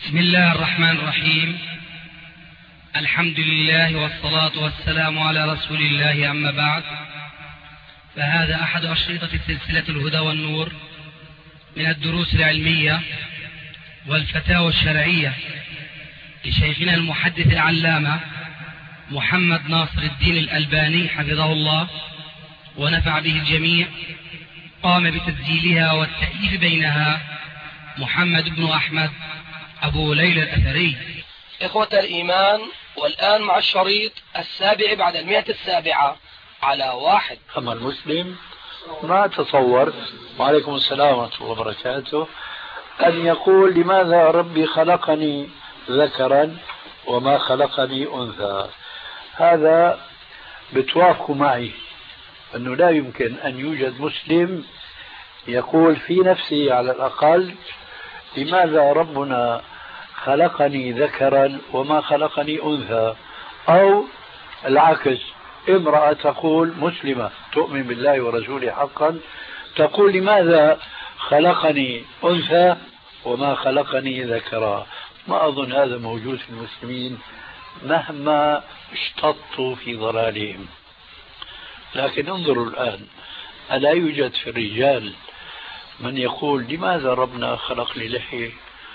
بسم الله الرحمن الرحيم. الحمد لله والصلاة والسلام على رسول الله، أما بعد، فهذا أحد أشرطة سلسلة الهدى والنور من الدروس العلمية والفتاوى الشرعية لشيخنا المحدث العلامة محمد ناصر الدين الألباني حفظه الله ونفع به الجميع. قام بتسجيلها والتأليف بينها محمد بن أحمد أبو ليلى الأثري. إخوة الإيمان، والآن مع الشريط السابع بعد 107 على 1. أما المسلم ما تصور، وعليكم السلام ورحمة الله وبركاته، أن يقول لماذا ربي خلقني ذكرا وما خلقني أنثى. هذا بتوافقوا معي أنه لا يمكن أن يوجد مسلم يقول في نفسه على الأقل لماذا ربنا خلقني ذكرا وما خلقني أنثى، أو العكس، امرأة تقول مسلمة تؤمن بالله ورسوله حقا تقول لماذا خلقني أنثى وما خلقني ذكرا. ما أظن هذا موجود في المسلمين مهما اشتطوا في ضلالهم. لكن انظروا الآن، ألا يوجد في الرجال من يقول لماذا ربنا خلق لي لحية؟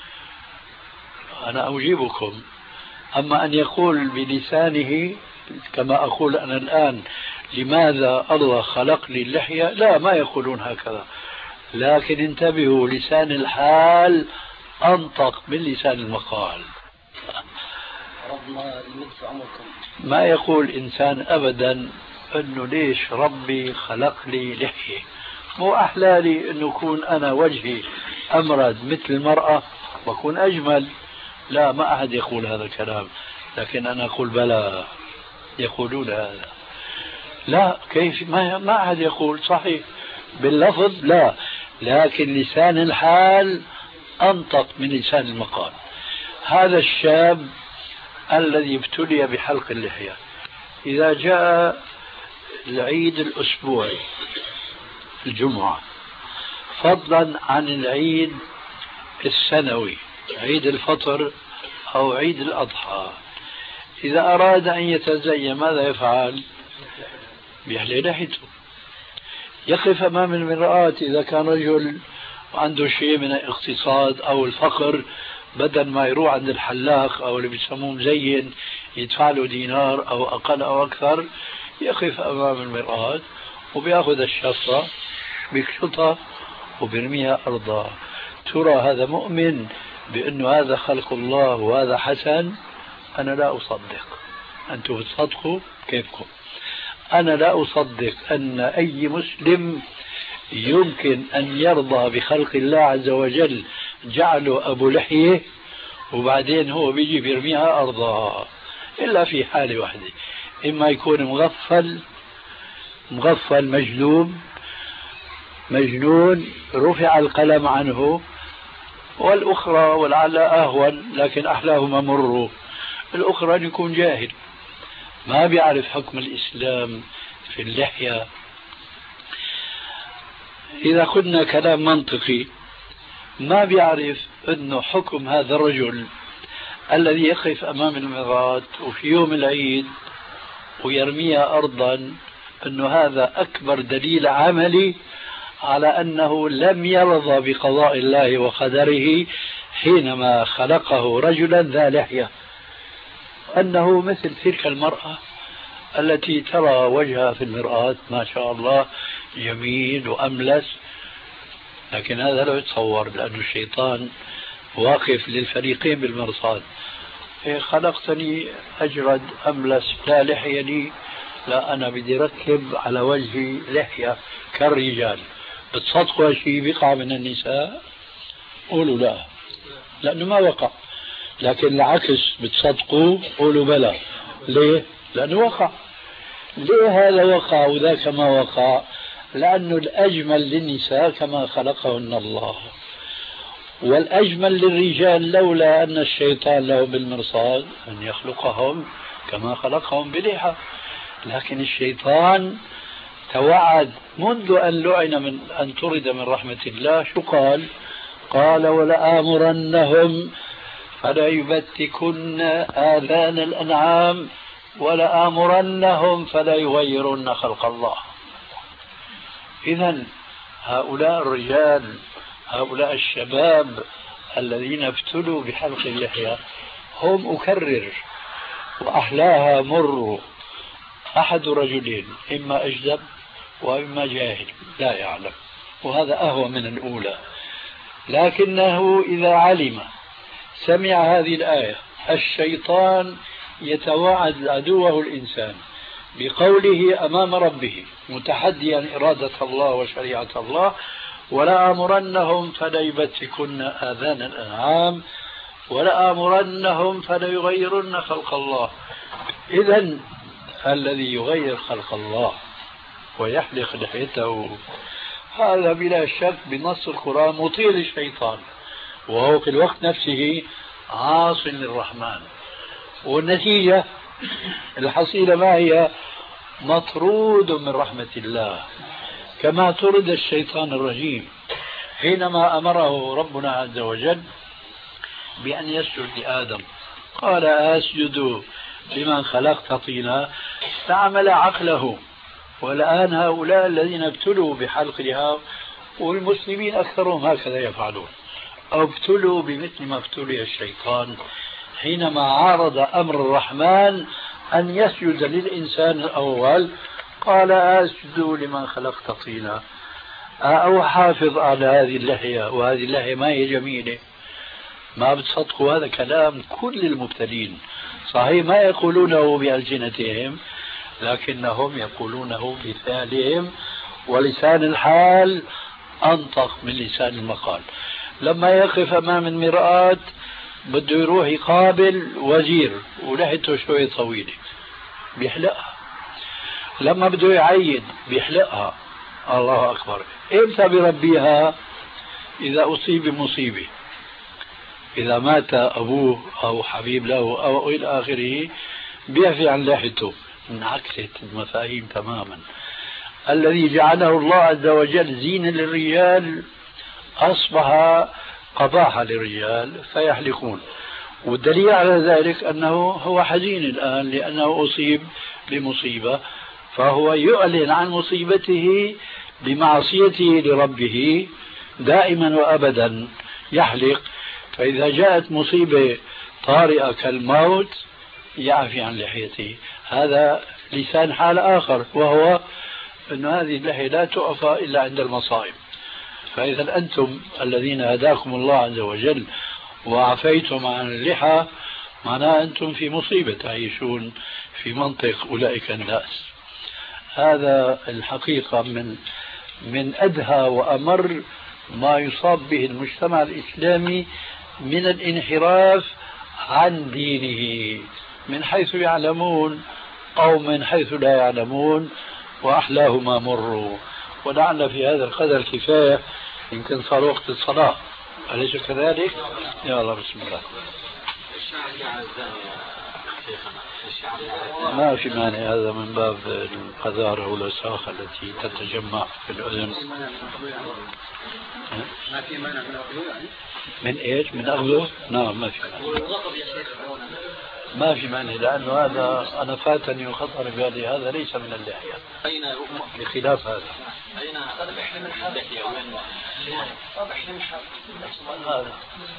أنا أجيبكم. أما أن يقول بلسانه كما أقول أنا الآن لماذا الله خلق لي اللحية، لا، ما يقولون هكذا. لكن انتبهوا، لسان الحال أنطق من لسان المقال. ما يقول إنسان أبدا أنه ليش ربي خلق لي لحية، مو أحلى لي أنه يكون أنا وجهي أمرد مثل المرأة وأكون أجمل؟ لا، ما أحد يقول هذا الكلام. لكن أنا أقول بلى، يقولون هذا. لا، كيف؟ ما أحد يقول صحيح باللفظ، لا، لكن لسان الحال أنطق من لسان المقال. هذا الشاب الذي ابتلي بحلق اللحية، إذا جاء العيد الأسبوعي الجمعة، فضلا عن العيد السنوي عيد الفطر أو عيد الأضحى، إذا أراد أن يتزين ماذا يفعل؟ بيحلق لحيته. يقف أمام المرآة إذا كان رجل عنده شيء من الاقتصاد أو الفقر، بدل ما يروح عند الحلاق أو اللي بيسموه مزين يدفع له دينار أو أقل أو أكثر، يقف أمام المرآة وبيأخذ الشفرة بيكشطها وبيرميها أرضا. ترى هذا مؤمن بأنه هذا خلق الله وهذا حسن؟ أنا لا أصدق. أنتم بتصدقوا كيفكم؟ أنا لا أصدق أن أي مسلم يمكن أن يرضى بخلق الله عز وجل جعله أبو لحية وبعدين هو بيجي بيرميها أرضا، إلا في حالة واحدة، إما يكون مغفل مجنون رفع القلم عنه، والأخرى ولعل أهون لكن أحلاهما مروا، الأخرى أن يكون جاهل ما بيعرف حكم الإسلام في اللحية. إذا قلنا كلام منطقي، ما بيعرف أنه حكم هذا الرجل الذي يقف أمام المرآة وفي يوم العيد ويرميها أرضا، أنه هذا أكبر دليل عملي على أنه لم يرضى بقضاء الله وقدره حينما خلقه رجلا ذا لحية، أنه مثل تلك المرأة التي ترى وجهها في المرآة ما شاء الله جميل وأملس، لكن هذا لا يتصور لأن الشيطان واقف للفريقين بالمرصاد. خلقتني أجرد أملس لا لحية لي، لا، أنا بدي ركب على وجهي لحية كالرجال. بتصدقوا شيء بيقع من النساء؟ قولوا لا، لأنه ما وقع. لكن العكس، بتصدقوا؟ قولوا بلى. ليه؟ لأنه وقع. ليه هذا وقع وذاك ما وقع؟ لأنه الأجمل للنساء كما خلقهن الله، والأجمل للرجال لولا أن الشيطان له بالمرصاد أن يخلقهم كما خلقهم بلحى. لكن الشيطان توعد منذ أن لعن من أن طرد من رحمة الله، شو قال؟ قال ولآمرنهم فليبتكن آذان الأنعام ولآمرنهم فليغيرن خلق الله. إذن هؤلاء الرجال، هؤلاء الشباب الذين ابتلوا بحلق اللحية هم أكرر وأحلاها مر، أحد رجلين، إما أجدب وإما جاهل لا يعلم، وهذا أهوى من الأولى. لكنه إذا علم سمع هذه الآية: الشيطان يتوعد عدوه الإنسان بقوله أمام ربه متحديا إرادة الله وشريعة الله: ولآمرنهم فليبتكن آذان الأنعام ولآمرنهم فليغيرن خلق الله. إذن الذي يغير خلق الله ويحلق لحيته هذا بلا شك بنص القرآن مطيع للشيطان، وهو في الوقت نفسه عاص للرحمن. والنتيجة الحصيلة ما هي؟ مطرود من رحمة الله، كما طرد الشيطان الرجيم حينما أمره ربنا عز وجل بأن يسجد لآدم، قال: أسجد لمن خلقت طينا، استعمل عقله. والآن هؤلاء الذين ابتلوا بحلق لحى، والمسلمين أكثرهم هكذا يفعلون، أو ابتلوا بمثل ما ابتلي الشيطان حينما عارض أمر الرحمن أن يسجد للإنسان الأول، قال: أسجد لمن خلقت طينا، أو حافظ على هذه اللحية، وهذه اللحية ما هي جميلة. ما بتصدقوا هذا كلام كل المبتلين، صحيح ما يقولونه بألسنتهم لكنهم يقولونه بفعلهم، ولسان الحال أنطق من لسان المقال. لما يقف أمام المرآة بده يروح يقابل وزير ولحيته شوية طويلة بيحلقها، لما بده يعيد بيحلقها. الله أكبر. إمتى بربيها؟ إذا أصيب بمصيبة، إذا مات أبوه أو حبيب له أو إلى آخره، بيعفي عن لحيته. انعكست المفاهيم تماما. الذي جعله الله عز وجل زينة للرجال أصبح قباحة للرجال فيحلقون. والدليل على ذلك أنه هو حزين الآن لأنه أصيب بمصيبة، فهو يعلن عن مصيبته بمعصيته لربه دائما وأبدا يحلق. فإذا جاءت مصيبة طارئة كالموت يعفي عن لحيته. هذا لسان حال آخر، وهو أن هذه اللحية لا تعفى إلا عند المصائب. فإذا أنتم الذين هداكم الله عز وجل وعفيتم عن اللحى، معناه أنتم في مصيبة تعيشون في منطق أولئك الناس. هذا الحقيقة من أدهى وأمر ما يصاب به المجتمع الإسلامي من الانحراف عن دينه، من حيث يعلمون أو من حيث لا يعلمون، وأحلاهما مروا. ولعل في هذا القدر كفاية، يمكن صار وقت الصلاة، أليس كذلك؟ يا الله، بسم الله. ما في مانع، هذا من باب القذارة والوساخة التي تتجمع في الأذن. ما في مانع من أخذه يعني؟ من إيش؟ من أخذه؟ نعم ما في مانع. ما في مانع، لأنه هذا أنا فاتني وخطر بالي هذا ليس من اللحية، بخلاف هذا. أين هذا بيحلم اللحية وين؟ بيحلم هذا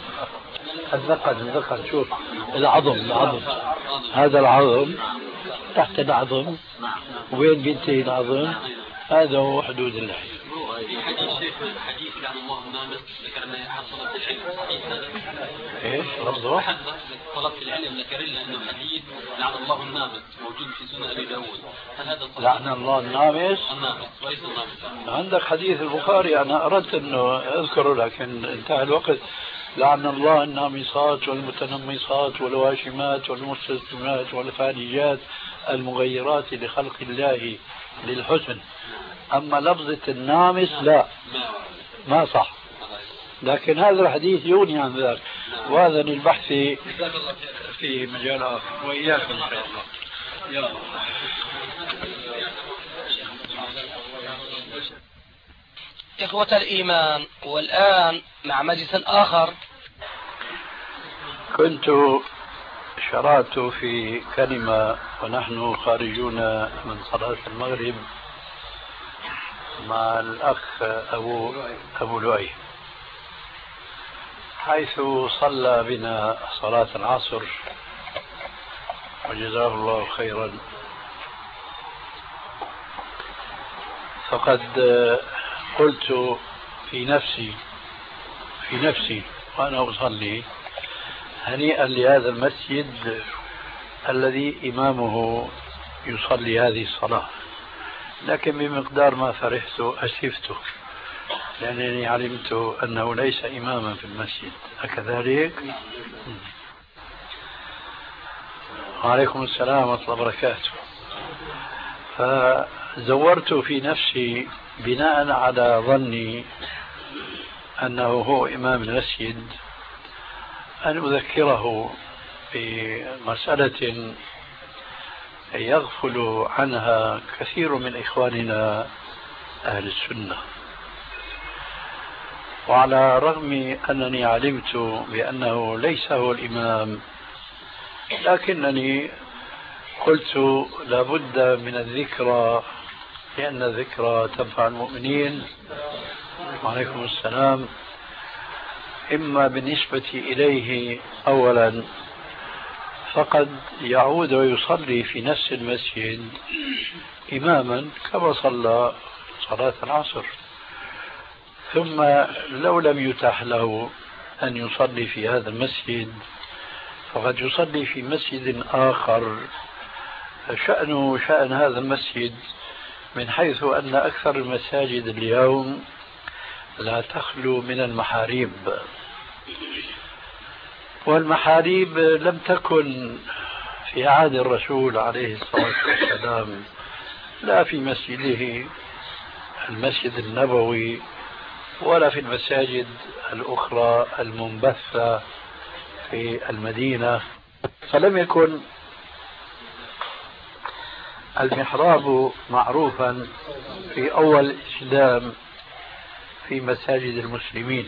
الذقن شوف العظم هذا العظم تحت العظم وين بينتهي العظم، هذا هو حدود اللحية. في حديث كان الله نامس ذكر أنه حصلت العلم صحيح هذا؟ إيش رفضه؟ طلبت العلم ذكر لنا أنه حديث لعن الله النامس موجود في سنن أبي داود، هل هذا صحيح؟ لعن الله النامس وليس النامس. عندك حديث البخاري، أنا أردت أنه أذكره لكن انتهى الوقت. لعن الله النامصات والمتنمصات والواشمات والمستسلمات والفالجات المغيرات لخلق الله للحسن. أما لفظة النامس لا، ما صح، لكن هذا الحديث يغني عن ذلك، وهذا للبحث في مجال آخر. وإياكم إن شاء الله. يا إخوة الإيمان، والآن مع مجلس آخر كنت شرعت في كلمة ونحن خارجون من صلاة المغرب مع الأخ أبو لؤي، حيث صلى بنا صلاة العصر وجزاه الله خيرا. فقد قلت في نفسي وأنا أصلي: هنيئا لهذا المسجد الذي إمامه يصلي هذه الصلاة. لكن بمقدار ما فرحت أسفت، لأنني علمت أنه ليس إماما في المسجد. أكذلك؟ وعليكم السلام ورحمة الله وبركاته. فزورت في نفسي بناء على ظني أنه هو إمام المسجد أن أذكره بمسألة يغفل عنها كثير من إخواننا أهل السنة. وعلى الرغم أنني علمت بأنه ليس هو الإمام، لكنني قلت لابد من الذكرى، لأن الذكرى تنفع المؤمنين. وعليكم السلام. إما بالنسبة إليه أولا فقد يعود ويصلي في نفس المسجد إماما كما صلى صلاة العصر، ثم لو لم يتح له أن يصلي في هذا المسجد فقد يصلي في مسجد آخر شأنه شأن هذا المسجد، من حيث أن أكثر المساجد اليوم لا تخلو من المحاريب، والمحاريب لم تكن في عهد الرسول عليه الصلاة والسلام، لا في مسجده المسجد النبوي ولا في المساجد الأخرى المنبثة في المدينة. فلم يكن المحراب معروفا في أول الإسلام في مساجد المسلمين،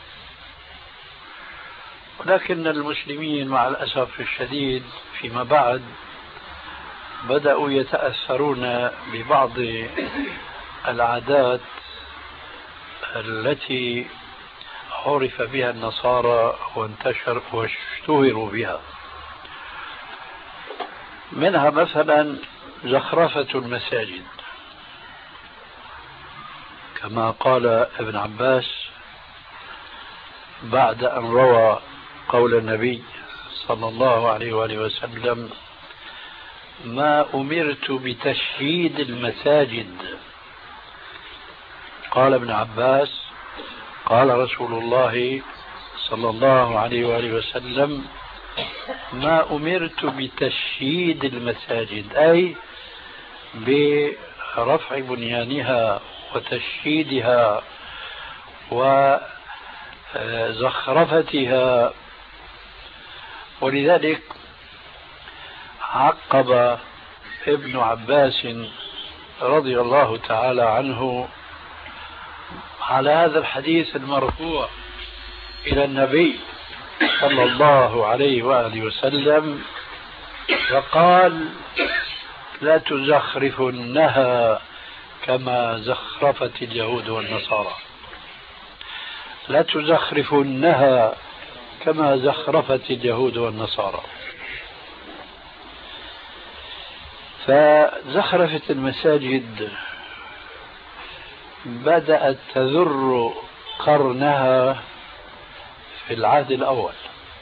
ولكن المسلمين مع الأسف الشديد فيما بعد بدأوا يتأثرون ببعض العادات التي عرف بها النصارى وانتشر واشتهروا بها، منها مثلا زخرفة المساجد، كما قال ابن عباس بعد أن روى قول النبي صلى الله عليه وآله وسلم: ما أمرت بتشييد المساجد. قال ابن عباس: قال رسول الله صلى الله عليه وآله وسلم: ما أمرت بتشييد المساجد، أي برفع بنيانها وتشييدها وزخرفتها. ولذلك عقب ابن عباس رضي الله تعالى عنه على هذا الحديث المرفوع إلى النبي صلى الله عليه وآله وسلم وقال: لا تزخرفنها كما زخرفت اليهود والنصارى، لا تزخرفنها كما زخرفت اليهود والنصارى. فزخرفة المساجد بدأت تذر قرنها في العهد الأول،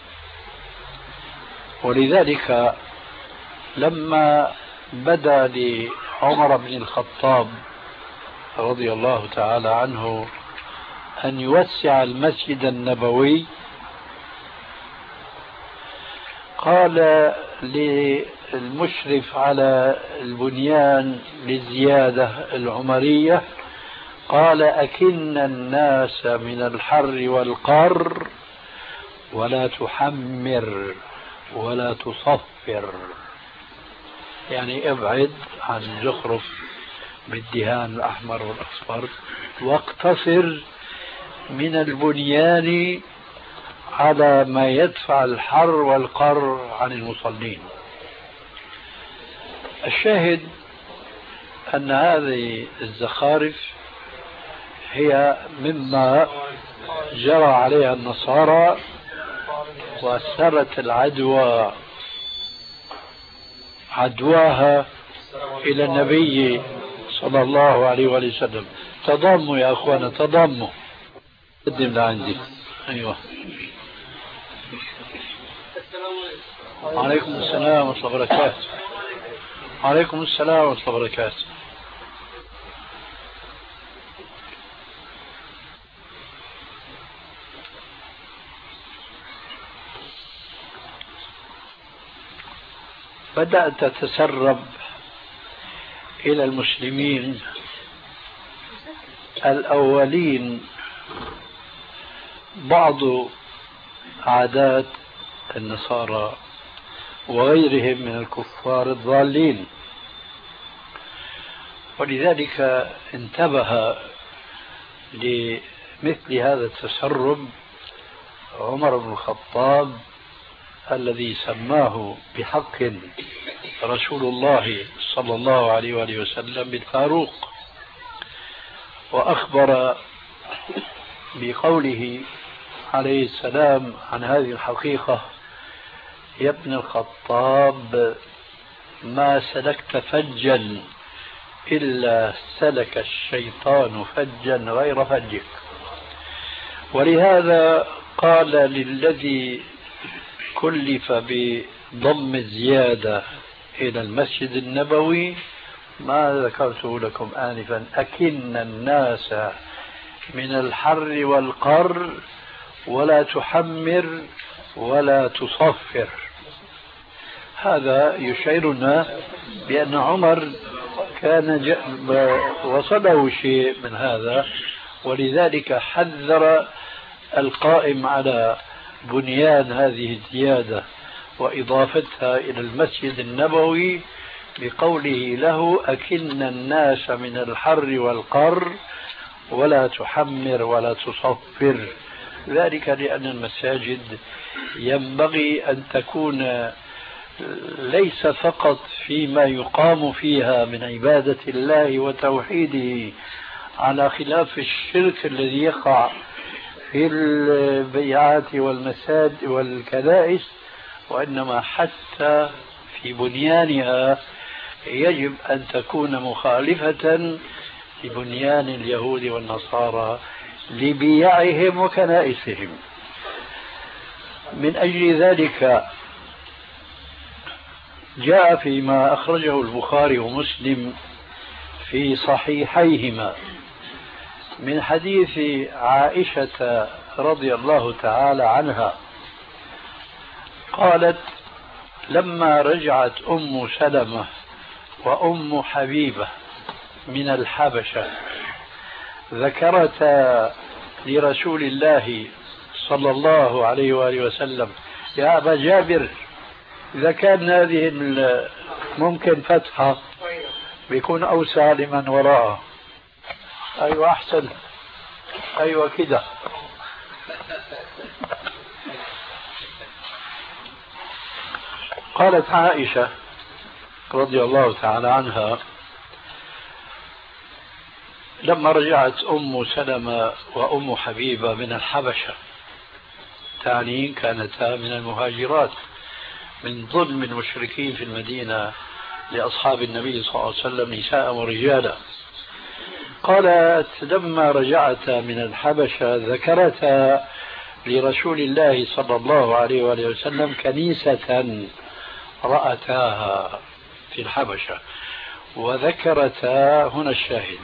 ولذلك لما بدا لعمر بن الخطاب رضي الله تعالى عنه أن يوسع المسجد النبوي، قال للمشرف على البنيان للزيادة العمرية، قال: أكن الناس من الحر والقر ولا تحمر ولا تصفر، يعني ابعد عن الزخرف بالدهان الأحمر والأصفر، واقتصر من البنيان على ما يدفع الحر والقر عن المصلين. الشاهد أن هذه الزخارف هي مما جرى عليها النصارى وسرت العدوى عدواها إلى النبي صلى الله عليه وسلم. تضاموا يا أخوانا، تضاموا. قدم لعندي. أيوة. عليكم السلام ورحمة الله وبركاته. عليكم السلام ورحمة الله وبركاته. بدأت تتسرب إلى المسلمين الأولين بعض عادات النصارى وغيرهم من الكفار الضالين، ولذلك انتبه لمثل هذا التسرب عمر بن الخطاب الذي سماه بحق رسول الله صلى الله عليه وآله وسلم بالفاروق، وأخبر بقوله عليه السلام عن هذه الحقيقة: يا ابن الخطاب ما سلكت فجا إلا سلك الشيطان فجا غير فجك. ولهذا قال للذي كلف بضم الزيادة إلى المسجد النبوي ما ذكرته لكم آنفا: أكن الناس من الحر والقر ولا تحمر ولا تصفر. هذا يشعرنا بأن عمر كان وصله شيء من هذا، ولذلك حذر القائم على بنيان هذه الزيادة وإضافتها إلى المسجد النبوي بقوله له: أكن الناس من الحر والقر ولا تحمر ولا تصفر. ذلك لأن المساجد ينبغي أن تكون ليس فقط فيما يقام فيها من عبادة الله وتوحيده، على خلاف الشرك الذي يقع في البيعات والمساجد والكنائس، وإنما حتى في بنيانها يجب أن تكون مخالفة لبنيان اليهود والنصارى لبيعهم وكنائسهم. من أجل ذلك جاء فيما أخرجه البخاري ومسلم في صحيحيهما من حديث عائشة رضي الله تعالى عنها قالت: لما رجعت أم سلمة وأم حبيبة من الحبشة ذكرتا لرسول الله صلى الله عليه وآله وسلم: يا أبا جابر، إذا كان هذه ممكن فتحة بيكون أوسع لمن وراءه. أيوة أحسن، أيوة كده. قالت عائشة رضي الله تعالى عنها: لما رجعت أم سلمة وأم حبيبة من الحبشة، تعني كانتا من المهاجرات من ظلم المشركين في المدينة لأصحاب النبي صلى الله عليه وسلم نساء ورجالا، قالت: لما رجعتا من الحبشة ذكرتا لرسول الله صلى الله عليه وآله وسلم كنيسة رأتاها في الحبشة، وذكرتا هنا الشاهد: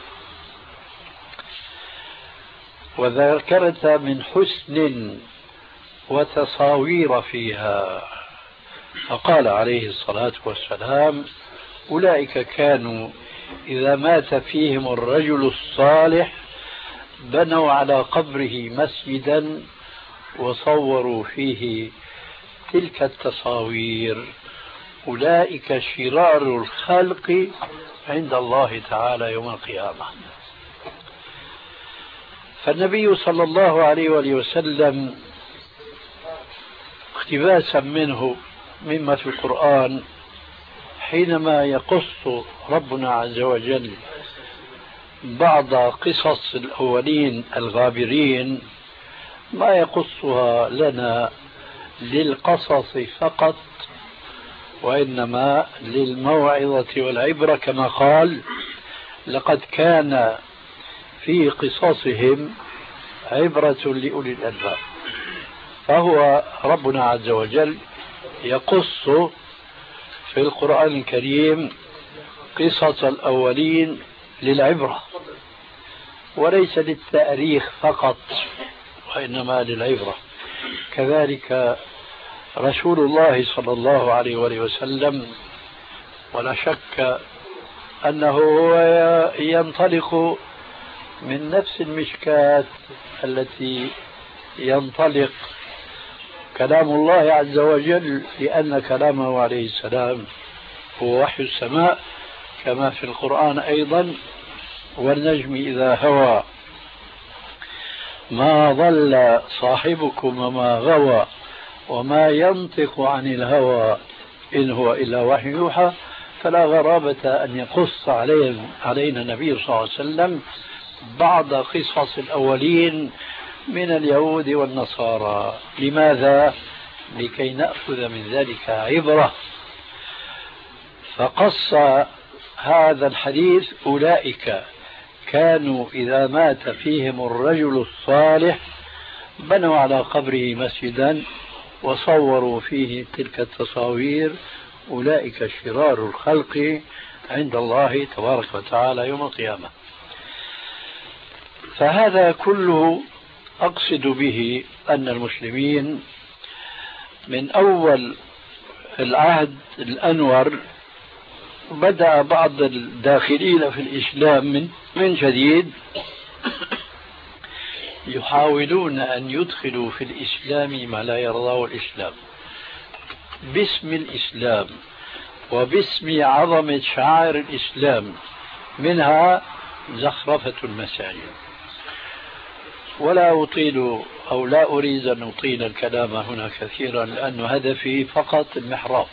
وذكرتا من حسن وتصاوير فيها، فقال عليه الصلاة والسلام: أولئك كانوا إذا مات فيهم الرجل الصالح بنوا على قبره مسجدا وصوروا فيه تلك التصاوير، أولئك شرار الخلق عند الله تعالى يوم القيامة. فالنبي صلى الله عليه وآله وسلم اقتباسا منه مما في القرآن حينما يقص ربنا عز وجل بعض قصص الأولين الغابرين ما يقصها لنا للقصص فقط، وإنما للموعظة والعبرة، كما قال: لقد كان في قصصهم عبرة لأولي الألباب. فهو ربنا عز وجل يقص في القرآن الكريم قصص الأولين للعبرة وليس للتأريخ فقط، وإنما للعبرة. كذلك رسول الله صلى الله عليه وآله وسلم، ولا شك أنه هو ينطلق من نفس المشكاة التي ينطلق كلام الله عز وجل، لأن كلامه عليه السلام هو وحي السماء، كما في القرآن أيضا: والنجم إذا هوى ما ضل صاحبكم وما غوى وما ينطق عن الهوى إن هو إلا وحي يوحى. فلا غرابة أن يقص علينا النبي صلى الله عليه وسلم بعض قصص الأولين من اليهود والنصارى. لماذا؟ لكي نأخذ من ذلك عبرة. فقص هذا الحديث: أولئك كانوا إذا مات فيهم الرجل الصالح بنوا على قبره مسجدا وصوروا فيه تلك التصاوير، أولئك شرار الخلق عند الله تبارك وتعالى يوم القيامة. فهذا كله أقصد به أن المسلمين من أول العهد الأنور بدأ بعض الداخلين في الإسلام من جديد يحاولون أن يدخلوا في الإسلام ما لا يرضاه الإسلام باسم الإسلام وباسم عظمة شعائر الإسلام، منها زخرفة المساجد. ولا أطيل أو لا أريد أن أطيل الكلام هنا كثيرا، لأن هدفي فقط المحراب.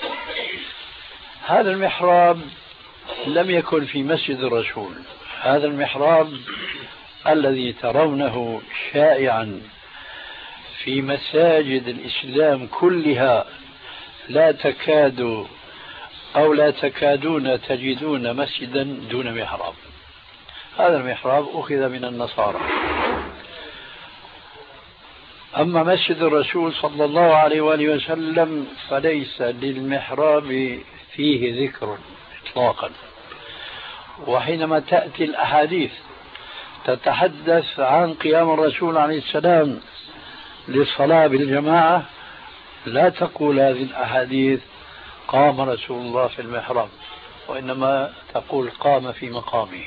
هذا المحراب لم يكن في مسجد الرسول. هذا المحراب الذي ترونه شائعا في مساجد الإسلام كلها لا تكاد أو لا تكادون تجدون مسجدا دون محراب. هذا المحراب أخذ من النصارى. أما مسجد الرسول صلى الله عليه وآله وسلم فليس للمحراب فيه ذكر إطلاقا. وحينما تأتي الأحاديث تتحدث عن قيام الرسول عليه السلام للصلاة بالجماعة لا تقول هذه الأحاديث قام رسول الله في المحراب، وإنما تقول قام في مقامه.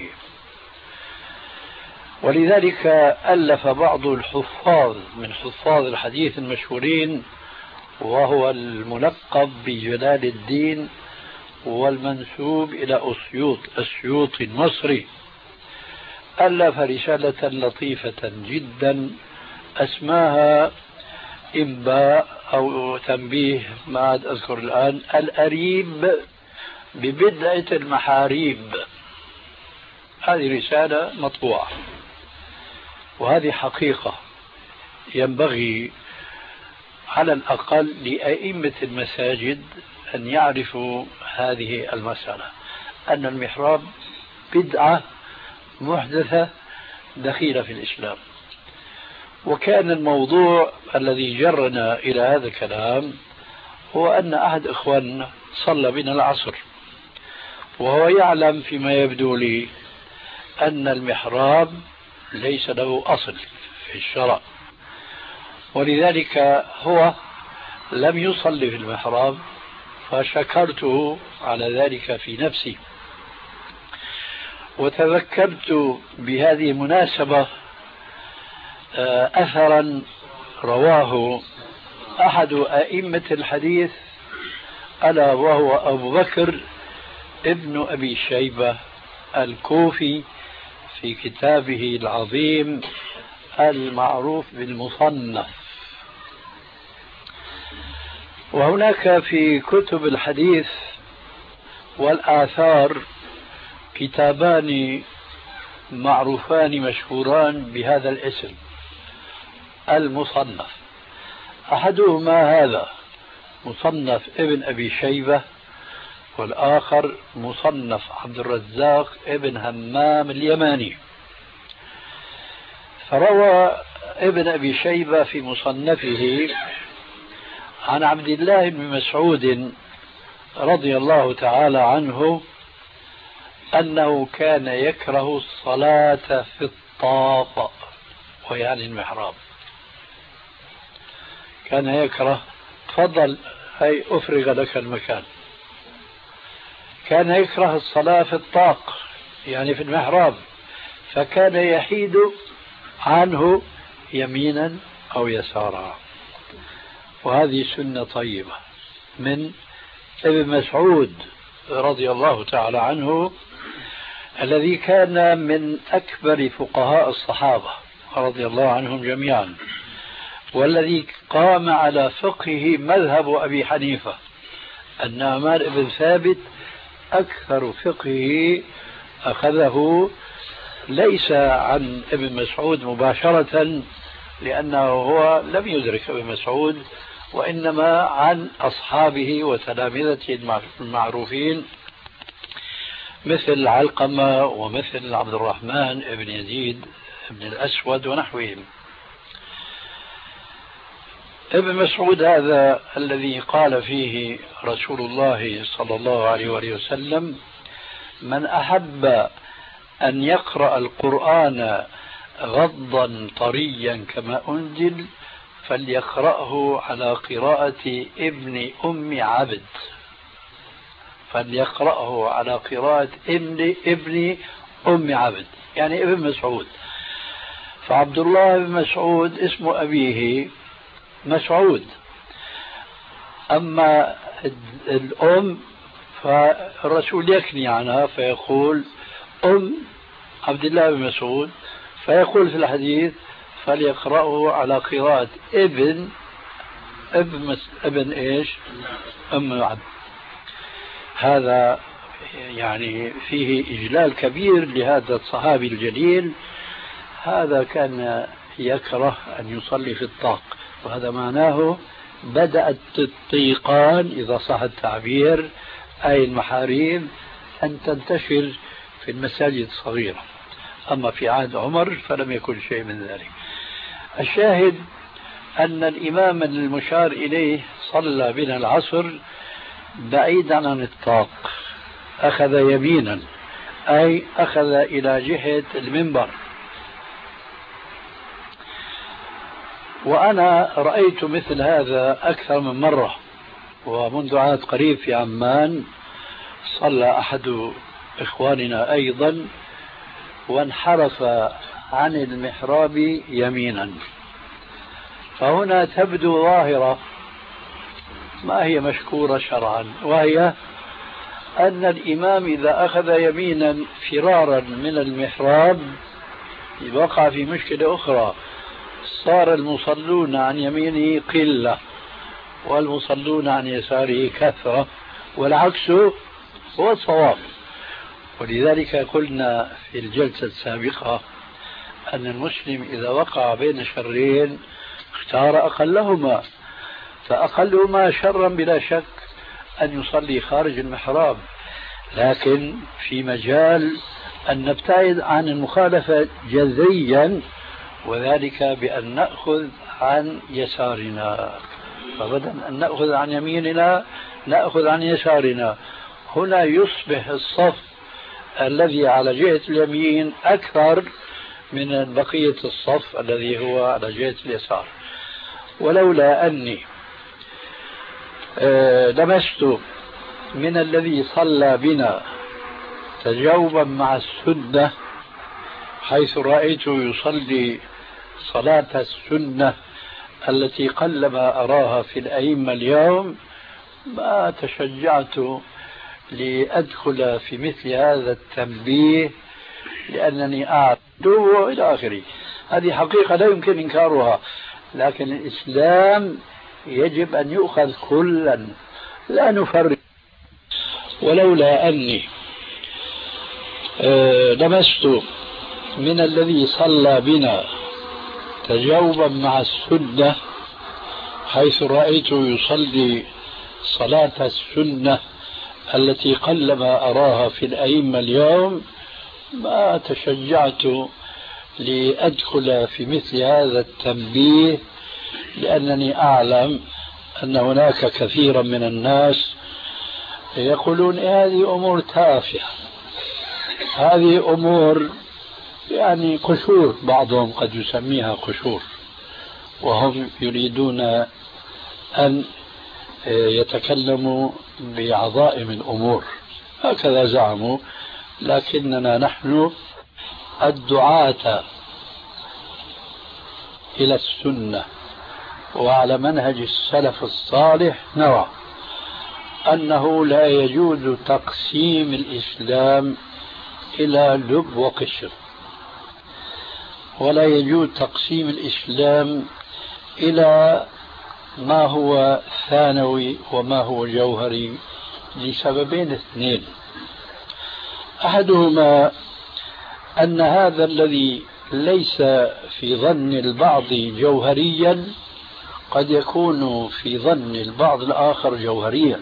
ولذلك ألف بعض الحفاظ من حفاظ الحديث المشهورين، وهو الملقب بجلال الدين والمنسوب إلى السيوطي المصري، ألف رسالة لطيفة جدا اسمها إنباء أو تنبيه، ما عاد أذكر الآن، الأريب ببدعة المحاريب. هذه رسالة مطبوعة، وهذه حقيقة ينبغي على الأقل لأئمة المساجد أن يعرفوا هذه المسألة، أن المحراب بدعة محدثة دخيلة في الإسلام. وكان الموضوع الذي جرنا إلى هذا الكلام هو أن أحد إخواننا صلى بنا العصر وهو يعلم فيما يبدو لي أن المحراب ليس له أصل في الشرع، ولذلك هو لم يصلي في المحراب، فشكرته على ذلك في نفسي. وتذكرت بهذه المناسبة أثرا رواه أحد أئمة الحديث ألا وهو أبو بكر ابن أبي شيبة الكوفي في كتابه العظيم المعروف بالمصنف. وهناك في كتب الحديث والآثار كتابان معروفان مشهوران بهذا الاسم المصنف. أحدهما هذا مصنف ابن أبي شيبة، والآخر مصنف عبد الرزاق ابن همام اليماني. فروى ابن أبي شيبة في مصنفه عن عبد الله بن مسعود رضي الله تعالى عنه أنه كان يكره الصلاة في الطاق، ويعني المحراب. كان يكره، تفضل هي أفرغ لك المكان. كان يكره الصلاة في الطاق يعني في المحراب، فكان يحيد عنه يمينا أو يسارا. وهذه سنة طيبة من ابن مسعود رضي الله تعالى عنه، الذي كان من أكبر فقهاء الصحابة رضي الله عنهم جميعا، والذي قام على فقهه مذهب أبي حنيفة. النعمان بن ثابت أكثر فقهه أخذه ليس عن ابن مسعود مباشرة، لأنه هو لم يدرك ابن مسعود، وإنما عن أصحابه وتلامذته المعروفين مثل علقمة ومثل عبد الرحمن بن يزيد بن الأسود ونحوهم. ابن مسعود هذا الذي قال فيه رسول الله صلى الله عليه وآله وسلم: من أحب أن يقرأ القرآن غضا طريا كما أنزل فليقرأه على قراءة ابن أم عبد. فليقرأه على قراءة ابن أم عبد، يعني ابن مسعود. فعبد الله بن مسعود اسم أبيه مسعود، أما الأم فالرسول يكني عنها فيقول أم عبد الله بن مسعود، فيقول في الحديث فليقرأه على قراءة ابن إيش؟ أم عبد. هذا يعني فيه إجلال كبير لهذا الصحابي الجليل. هذا كان يكره أن يصلي في الطاق، وهذا معناه بدأت الطيقان إذا صح التعبير أي المحاريم أن تنتشر في المساجد الصغيرة. أما في عهد عمر فلم يكن شيء من ذلك. الشاهد أن الإمام المشار إليه صلى بنا العصر بعيدا عن الطاق، أخذ يمينا أي أخذ إلى جهة المنبر. وأنا رأيت مثل هذا أكثر من مرة، ومنذ عهد قريب في عمان صلى أحد إخواننا أيضا وانحرف عن المحراب يمينا. فهنا تبدو ظاهرة ما هي مشكورة شرعا، وهي أن الإمام إذا أخذ يمينا فرارا من المحراب وقع في مشكلة أخرى، صار المصلون عن يمينه قلة والمصلون عن يساره كثرة، والعكس هو الصواب. ولذلك قلنا في الجلسة السابقة أن المسلم إذا وقع بين شرين اختار أقلهما، فأقلهما شرا بلا شك أن يصلي خارج المحراب، لكن في مجال أن نبتعد عن المخالفة جذريا، وذلك بأن نأخذ عن يسارنا. فبدل أن نأخذ عن يميننا نأخذ عن يسارنا. هنا يصبح الصف الذي على جهة اليمين أكثر من بقية الصف الذي هو على جهة اليسار. ولولا أني لمست من الذي صلى بنا تجاوبا مع السنة، حيث رأيته يصلي صلاة السنة التي قلما أراها في الأئمة اليوم، ما تشجعت لأدخل في مثل هذا التنبيه، لأنني أعرفه إلى آخره. هذه حقيقة لا يمكن إنكارها، لكن الإسلام يجب أن يؤخذ كلا لا نفرق. ولولا أني لمست من الذي صلى بنا تجاوبا مع السنة، حيث رأيت يصلي صلاة السنة التي قلما أراها في الأئمة اليوم، ما تشجعت لأدخل في مثل هذا التنبيه، لأنني أعلم أن هناك كثيرا من الناس يقولون هذه أمور تافهة، هذه أمور يعني قشور، بعضهم قد يسميها قشور، وهم يريدون أن يتكلموا بعظائم الأمور، هكذا زعموا. لكننا نحن الدعاة إلى السنة وعلى منهج السلف الصالح نرى أنه لا يجوز تقسيم الإسلام إلى لب وقشر، ولا يجوز تقسيم الإسلام إلى ما هو ثانوي وما هو جوهري، لسببين اثنين. أحدهما أن هذا الذي ليس في ظن البعض جوهريا قد يكون في ظن البعض الآخر جوهريا.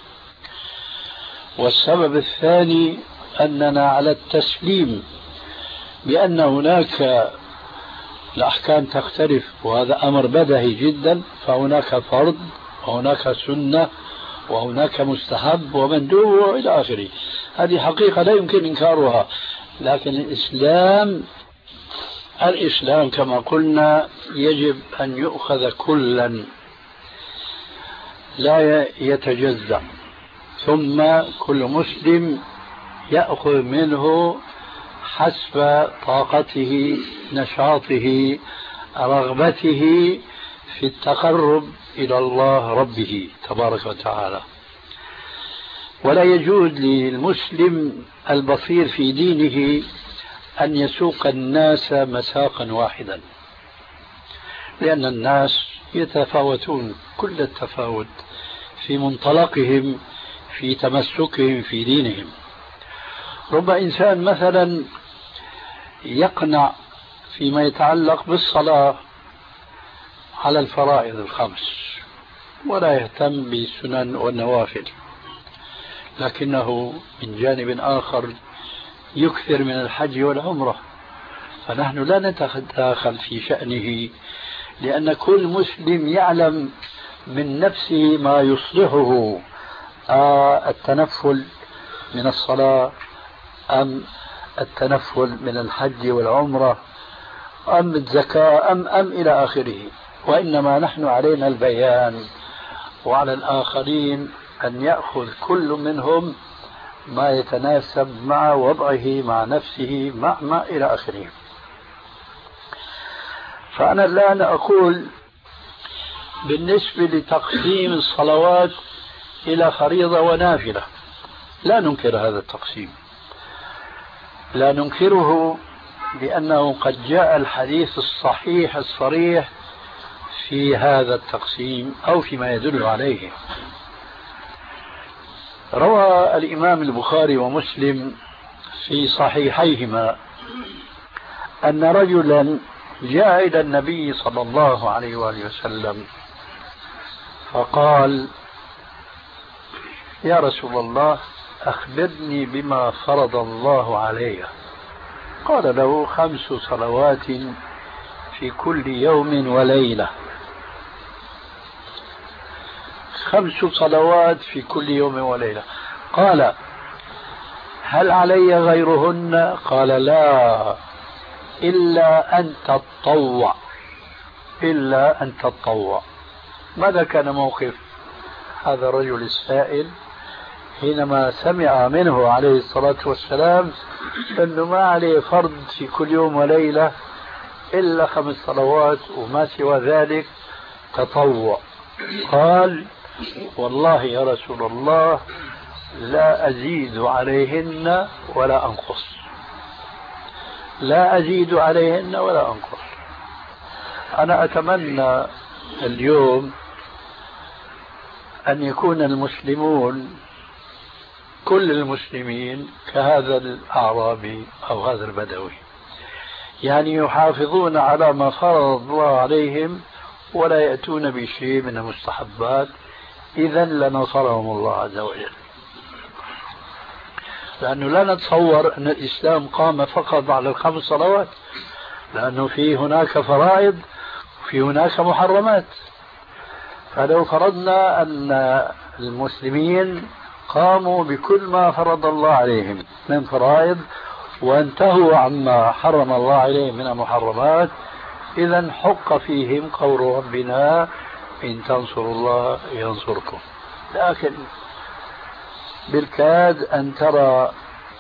والسبب الثاني أننا على التسليم بأن هناك الأحكام تختلف، وهذا أمر بديهي جدا، فهناك فرض وهناك سنة وهناك مستحب ومندوب وإلى آخره. هذه حقيقة لا يمكن إنكارها. لكن الإسلام كما قلنا يجب أن يؤخذ كلا لا يتجزأ، ثم كل مسلم يأخذ منه حسب طاقته، نشاطه، رغبته في التقرب إلى الله ربه تبارك وتعالى. ولا يجوز للمسلم البصير في دينه أن يسوق الناس مساقا واحدا، لأن الناس يتفاوتون كل التفاوت في منطلقهم، في تمسكهم في دينهم. رب إنسان مثلا يقنع فيما يتعلق بالصلاة على الفرائض الخمس ولا يهتم بالسنن والنوافل، لكنه من جانب آخر يكثر من الحج والعمرة، فنحن لا نتداخل في شأنه، لأن كل مسلم يعلم من نفسه ما يصلحه، التنفل من الصلاة أم التنفل من الحج والعمرة أم الزكاة أم إلى آخره. وإنما نحن علينا البيان، وعلى الآخرين أن يأخذ كل منهم ما يتناسب مع وضعه، مع نفسه، مع إلى آخره. فأنا الآن أقول بالنسبة لتقسيم الصلوات إلى فريضة ونافلة، لا ننكر هذا التقسيم، لا ننكره، لأنه قد جاء الحديث الصحيح الصريح في هذا التقسيم أو فيما يدل عليه. روى الإمام البخاري ومسلم في صحيحيهما أن رجلا جاء إلى النبي صلى الله عليه وآله وسلم فقال: يا رسول الله، أخبرني بما فرض الله علي. قال له: 5 صلوات في كل يوم وليلة. 5 صلوات في كل يوم وليلة. قال: هل علي غيرهن؟ قال: لا، إلا أن تتطوع، إلا أن تتطوع. ماذا كان موقف هذا الرجل السائل حينما سمع منه عليه الصلاة والسلام أنه ما عليه فرض في كل يوم وليلة إلا 5 صلوات وما سوى ذلك تطوع؟ قال: والله يا رسول الله لا أزيد عليهن ولا أنقص، لا أزيد عليهن ولا أنقص. أنا أتمنى اليوم أن يكون المسلمون كل المسلمين كهذا الأعرابي أو هذا البدوي، يعني يحافظون على ما فرض الله عليهم ولا يأتون بشيء من المستحبات، إذا لنصرهم الله عز وجل. لأنه لا نتصور أن الإسلام قام فقط على الخمس صلوات، لأنه في هناك فرائض وفي هناك محرمات. فلو فرضنا أن المسلمين قاموا بكل ما فرض الله عليهم من فرائض وانتهوا عما حرم الله عليهم من المحرمات، إذا حق فيهم قول ربنا إن تنصروا الله ينصركم. لكن بالكاد أن ترى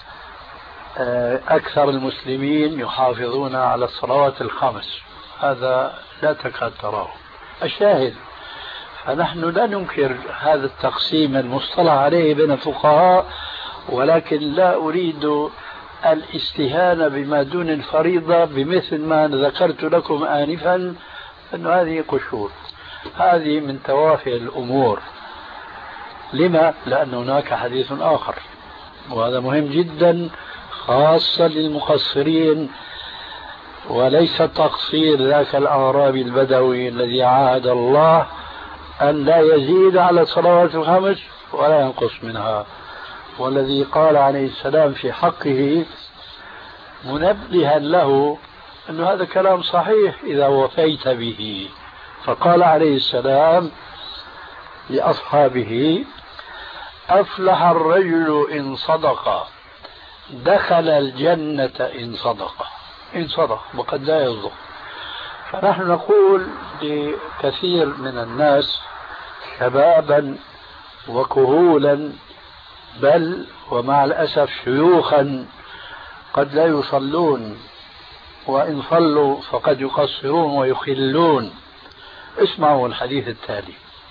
أكثر المسلمين يحافظون على الصلوات الخمس، هذا لا تكاد تراه. الشاهد، فنحن لا ننكر هذا التقسيم المصطلح عليه بين الفقهاء، ولكن لا أريد الاستهانة بما دون الفريضة بمثل ما ذكرت لكم آنفا أن هذه قشور، هذه من توافه الأمور. لما؟ لأن هناك حديث آخر، وهذا مهم جدا خاصة للمقصرين، وليس تقصير ذاك الأعرابي البدوي الذي عاهد الله أن لا يزيد على الصلوات الخمس ولا ينقص منها، والذي قال عليه السلام في حقه منبها له أن هذا كلام صحيح إذا وفيت به. فقال عليه السلام لأصحابه: أفلح الرجل إن صدق، دخل الجنة إن صدق. إن صدق، وقد لا يصدق. فنحن نقول لكثير من الناس شبابا وكهولا، بل ومع الأسف شيوخا قد لا يصلون، وإن صلوا فقد يقصرون ويخلون. اسمعوا الحديث التالي.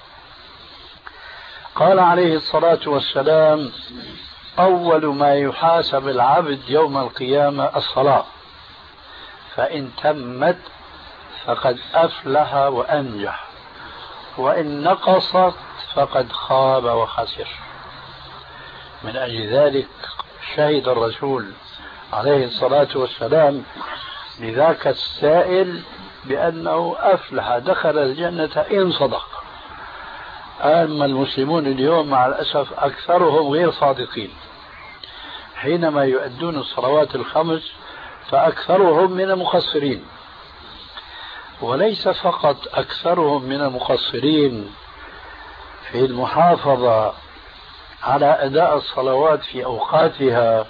قال عليه الصلاة والسلام: أول ما يحاسب العبد يوم القيامة الصلاة، فإن تمت فقد أفلح وأنجح، وإن نقصت فقد خاب وخسر. من أجل ذلك شهد الرسول عليه الصلاة والسلام لذاك السائل بأنه أفلح، دخل الجنة إن صدق. أما المسلمون اليوم مع الأسف أكثرهم غير صادقين، حينما يؤدون الصلوات الخمس فأكثرهم من المقصرين. وليس فقط أكثرهم من المقصرين في المحافظة على أداء الصلوات في أوقاتها،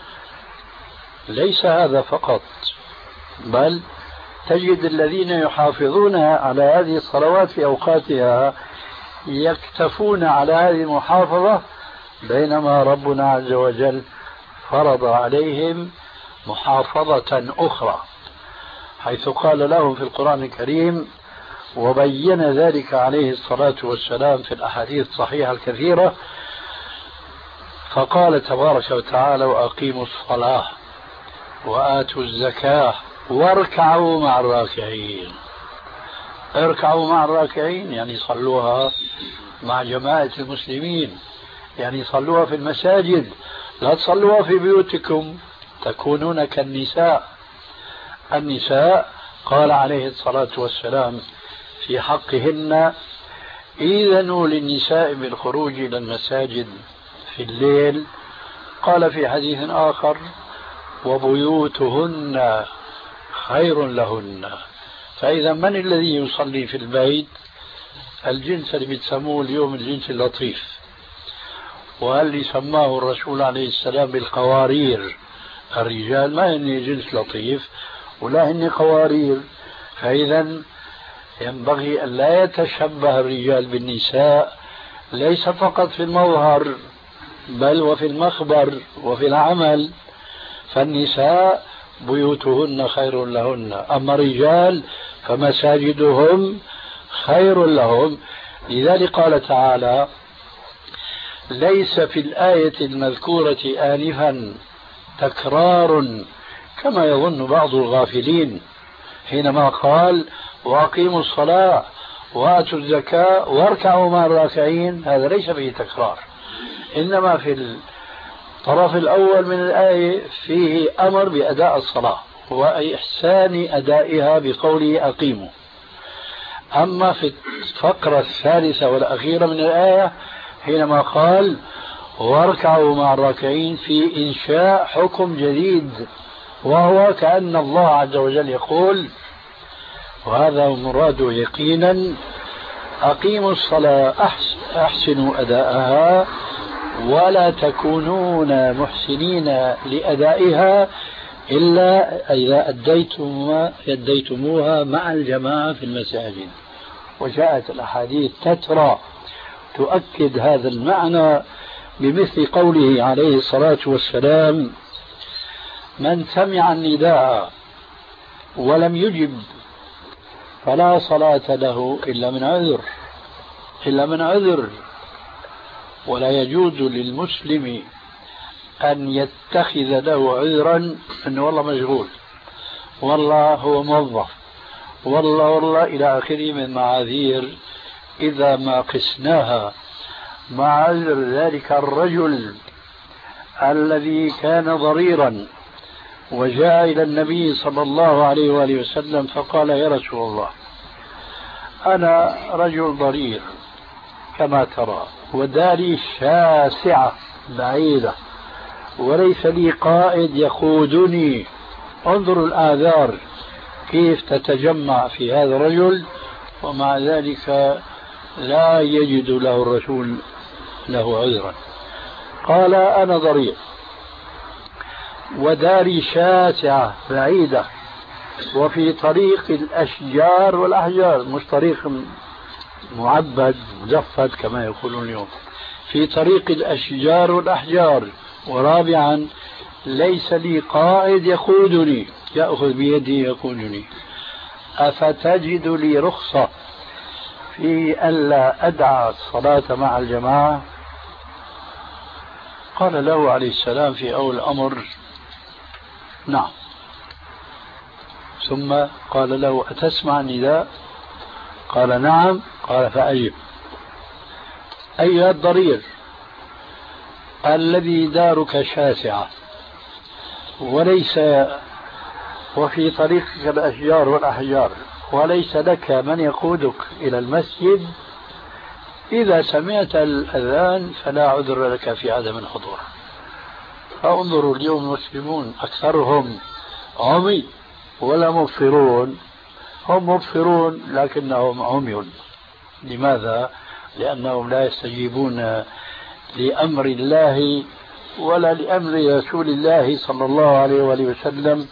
ليس هذا فقط، بل تجد الذين يحافظون على هذه الصلوات في أوقاتها يكتفون على هذه المحافظة، بينما ربنا عز وجل فرض عليهم محافظة أخرى، حيث قال لهم في القرآن الكريم، وبين ذلك عليه الصلاة والسلام في الأحاديث الصحيحة الكثيرة، فقال تبارك وتعالى: وأقيموا الصلاة وآتوا الزكاة واركعوا مع الراكعين. اركعوا مع الراكعين يعني صلوها مع جماعة المسلمين، يعني صلوها في المساجد، لا تصلوها في بيوتكم تكونون كالنساء. النساء قال عليه الصلاة والسلام في حقهن: إذنوا للنساء بالخروج إلى المساجد في الليل. قال في حديث آخر: وبيوتهن خير لهن. فإذا من الذي يصلي في البيت؟ الجنس اللي بتسموه اليوم الجنس اللطيف، واللي سماه الرسول عليه السلام بالقوارير. الرجال ما هن جنس لطيف ولا هن قوارير. فإذا ينبغي أن لا يتشبه الرجال بالنساء، ليس فقط في المظهر بل وفي المخبر وفي العمل. فالنساء بيوتهن خير لهن، أما الرجال فمساجدهم خير لهم. لذلك قال تعالى: ليس في الآية المذكورة آنفا تكرار كما يظن بعض الغافلين حينما قال: وأقيموا الصلاة وآتوا الزكاة واركعوا مع الراكعين، هذا ليس فيه تكرار، إنما في الطرف الأول من الآية فيه أمر بأداء الصلاة وإحسان أدائها بقوله أقيموا. أما في الفقرة الثالثة والأخيرة من الآية حينما قال واركعوا مع الراكعين في إنشاء حكم جديد، وهو كأن الله عز وجل يقول، وهذا مراده يقينا، أقيموا الصلاة أحسنوا أداءها ولا تكونون محسنين لأدائها إلا إذا أديتموها مع الجماعة في المساجد. وجاءت الأحاديث تترى تؤكد هذا المعنى بمثل قوله عليه الصلاة والسلام: من سمع النداء ولم يجب فلا صلاة له إلا من عذر. ولا يجوز للمسلم أن يتخذ له عذرا أنه والله مشغول، والله هو موظف، والله إلى آخره من معاذير، إذا ما قسناها مع عذر ذلك الرجل الذي كان ضريرا وجاء إلى النبي صلى الله عليه وآله وسلم فقال: يا رسول الله، أنا رجل ضرير كما ترى، وداري شاسعة بعيدة، وليس لي قائد يقودني. انظروا الآثار كيف تتجمع في هذا الرجل، ومع ذلك لا يجد له الرسول له عذرا. قال: أنا ضرير وداري شاسعة بعيدة وفي طريق الأشجار والأحجار، مش طريق معبد مزفت كما يقولون اليوم، في طريق الأشجار والأحجار. ورابعا: ليس لي قائد يقودني يأخذ بيدي يقودني، أفتجد لي رخصة في ألا أدع الصلاة مع الجماعة؟ قال له عليه السلام في أول الأمر: نعم. ثم قال له: أتسمع النداء؟ قال: نعم. قال: فأجب. أيها الضرير الذي دارك شاسعة وفي طريقك الأشجار والأحجار وليس لك من يقودك إلى المسجد، إذا سمعت الأذان فلا عذر لك في عدم الحضور. فانظروا اليوم المسلمون أكثرهم عمي ولا مبصرون، هم مبصرون لكنهم عمي. لماذا؟ لأنهم لا يستجيبون لأمر الله ولا لأمر رسول الله صلى الله عليه وآله وسلم.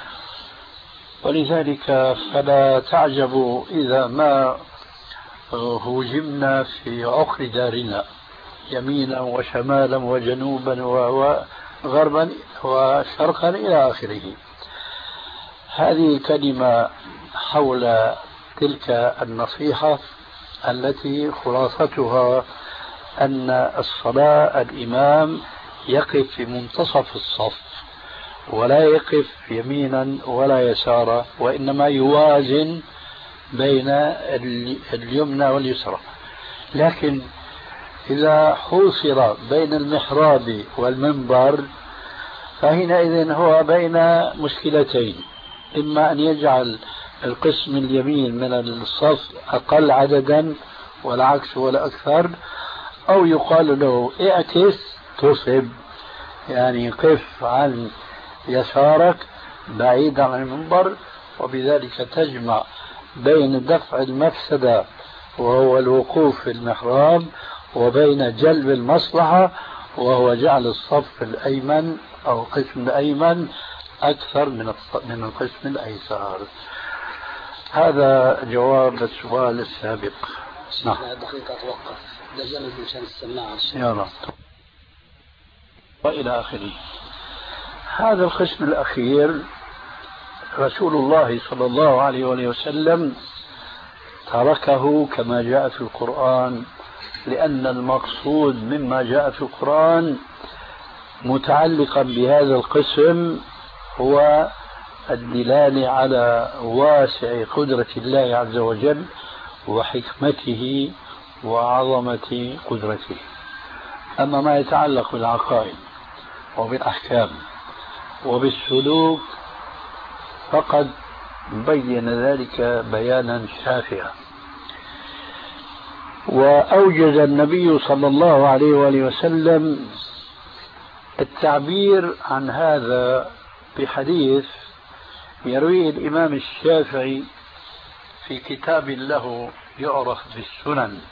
ولذلك فلا تعجبوا إذا ما هوجمنا في عقر دارنا يمينا وشمالا وجنوبا وغربا وشرقا إلى آخره. هذه كلمة حول تلك النصيحة التي خلاصتها أن الصلاة الإمام يقف في منتصف الصف ولا يقف يمينا ولا يسارا، وإنما يوازن بين اليمنى واليسرى. لكن إذا حوصر بين المحراب والمنبر فحينئذ هو بين مشكلتين: إما أن يجعل القسم اليمين من الصف أقل عددا والعكس ولا أكثر، أو يقال له اعكس تصب، يعني قف عن يسارك بعيد عن المنبر، وبذلك تجمع بين دفع المفسدة وهو الوقوف في المحراب وبين جلب المصلحة وهو جعل الصف الأيمن أو القسم الأيمن أكثر من القسم الأيسر. هذا جواب السؤال السابق. نعم. دقيقة توقف لجنة مشان السماعة يلا وإلى آخره. هذا القسم الأخير رسول الله صلى الله عليه وسلم تركه كما جاء في القرآن، لأن المقصود مما جاء في القرآن متعلقا بهذا القسم هو الدلالة على واسع قدرة الله عز وجل وحكمته وعظمة قدرته. أما ما يتعلق بالعقائد وبالأحكام وبالسلوك فقد بين ذلك بيانا شافعا. وأوجز النبي صلى الله عليه وآله وسلم التعبير عن هذا بحديث يرويه الإمام الشافعي في كتاب له يعرف بالسنن،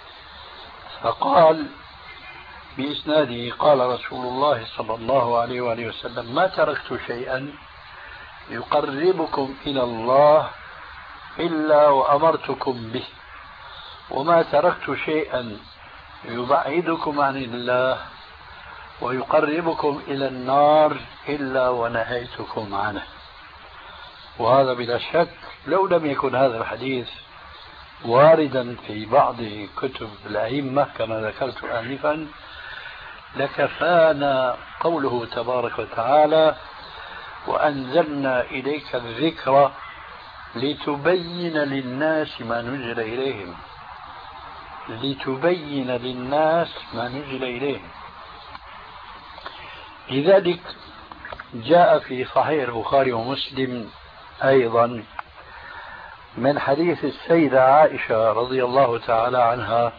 فقال بإسناده قال رسول الله صلى الله عليه وآله وسلم: ما تركت شيئا يقربكم إلى الله إلا وأمرتكم به، وما تركت شيئا يبعدكم عن الله ويقربكم إلى النار إلا ونهيتكم عنه. وهذا بلا شك لو لم يكن هذا الحديث واردا في بعض كتب الأئمة كما ذكرت آنفا لكفانا قوله تبارك وتعالى: وأنزلنا إليك الذكر لتبين للناس ما نزل إليهم. لتبين للناس ما نزل إليهم. لذلك جاء في صحيح البخاري ومسلم أيضا من حديث السيدة عائشة رضي الله تعالى عنها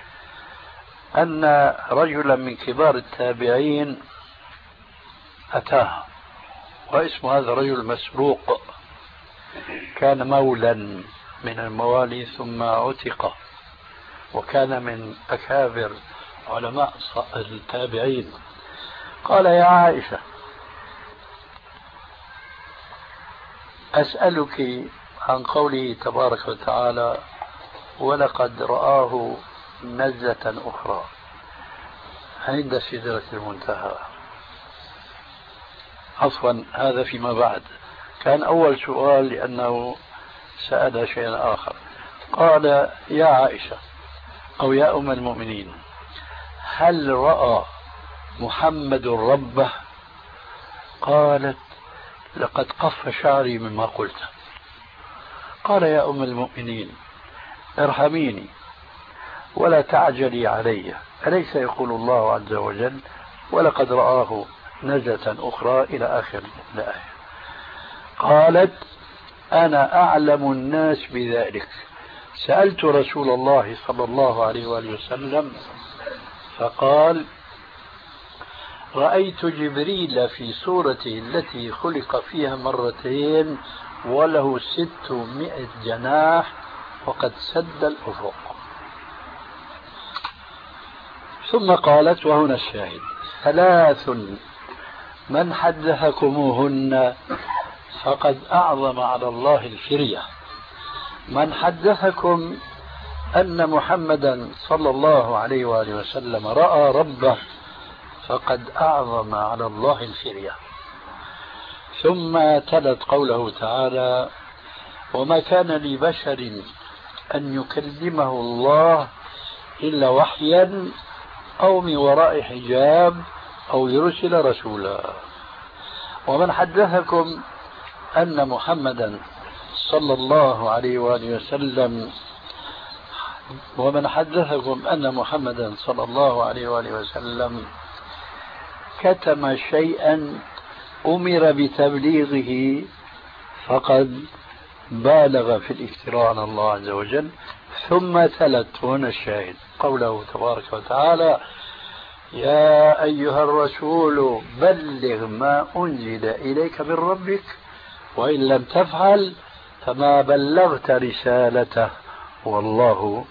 أن رجلا من كبار التابعين أتاها، واسم هذا الرجل مسروق، كان مولا من الموالي ثم عتق، وكان من أكابر علماء التابعين. قال: يا عائشة، أسألك عن قوله تبارك وتعالى: ولقد رآه نزلة أخرى عند سدرة المنتهى. عفوا، هذا فيما بعد، كان أول سؤال لأنه سأل شيئا آخر. قال: يا عائشة أو يا أم المؤمنين، هل رأى محمد ربه؟ قالت: لقد قف شعري مما قلت. قال: يا أم المؤمنين ارحميني ولا تعجلي علي، أليس يقول الله عز وجل: ولقد رآه نزلة أخرى إلى آخر الآية. قالت: أنا أعلم الناس بذلك، سألت رسول الله صلى الله عليه وآله وسلم فقال: رأيت جبريل في صورته التي خلق فيها مرتين وله 600 جناح وقد سد الأفق. ثم قالت، وهنا الشاهد: ثلاث من حدثكموهن فقد أعظم على الله الفرية. من حدثكم أن محمدا صلى الله عليه وآله وسلم رأى ربه فقد أعظم على الله الفرية. ثم تلت قوله تعالى: وما كان لبشر أن يكلمه الله إلا وحيا أو من وراء حجاب أو يرسل رسولا. ومن حدثكم أن محمدا صلى الله عليه وآله وسلم كتم شيئا أمر بتبليغه فقد بالغ في الافتراء على الله عز وجل. ثم تلت هنا الشاهد قوله تبارك وتعالى: يا أيها الرسول بلغ ما أنزل إليك من ربك وإن لم تفعل فما بلغت رسالته والله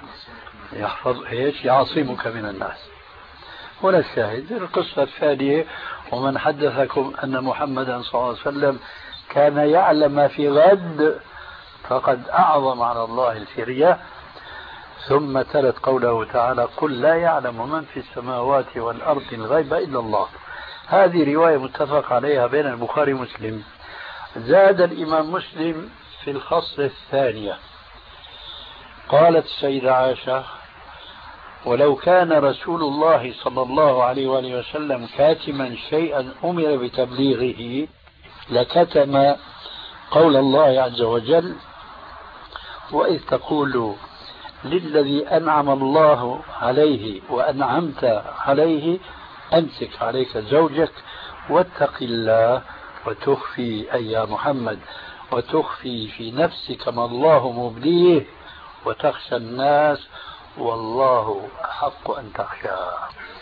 يعصمك من الناس. هنا الشاهد القصة الثانية: ومن حدثكم أن محمدا صلى الله عليه وسلم كان يعلم ما في غد فقد أعظم على الله الفرية. ثم تلت قوله تعالى: قل لا يعلم من في السماوات والأرض الغيب إلا الله. هذه رواية متفق عليها بين البخاري ومسلم. زاد الإمام مسلم في الفصل الثانية قالت السيدة عائشة: ولو كان رسول الله صلى الله عليه وآله وسلم كاتما شيئا أمر بتبليغه لكتم قول الله عز وجل: وإذ تقول للذي أنعم الله عليه وأنعمت عليه أمسك عليك زوجك واتق الله وتخفي أي يا محمد وتخفي في نفسك ما الله مبديه وتخشى الناس والله أحق أن تخشاه.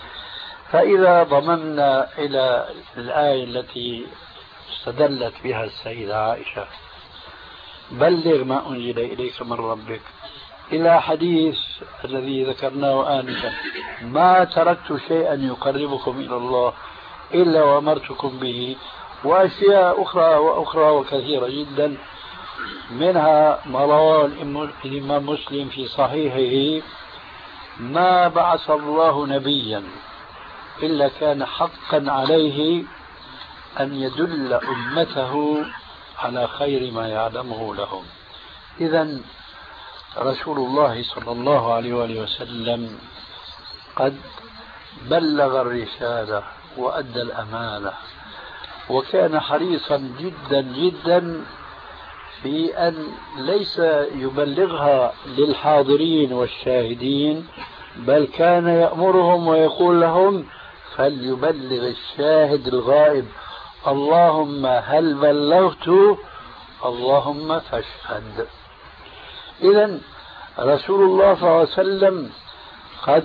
فإذا ضممنا إلى الآية التي استدلت بها السيدة عائشة بلغ ما أنزل إليك من ربك إلى حديث الذي ذكرناه آنفا ما تركت شيئا يقربكم إلى الله إلا وأمرتكم به وأشياء أخرى وكثيرة جدا منها ما رواه الإمام مسلم في صحيحه ما بعث الله نبيا إلا كان حقا عليه أن يدل أمته على خير ما يعلمه لهم. إذن رسول الله صلى الله عليه وآله وسلم قد بلغ الرسالة وأدى الأمانة وكان حريصا جدا جدا في أن ليس يبلغها للحاضرين والشاهدين بل كان يأمرهم ويقول لهم فليبلغ الشاهد الغائب اللهم هل بلغت اللهم فاشهد. إذن رسول الله صلى الله عليه وسلم قد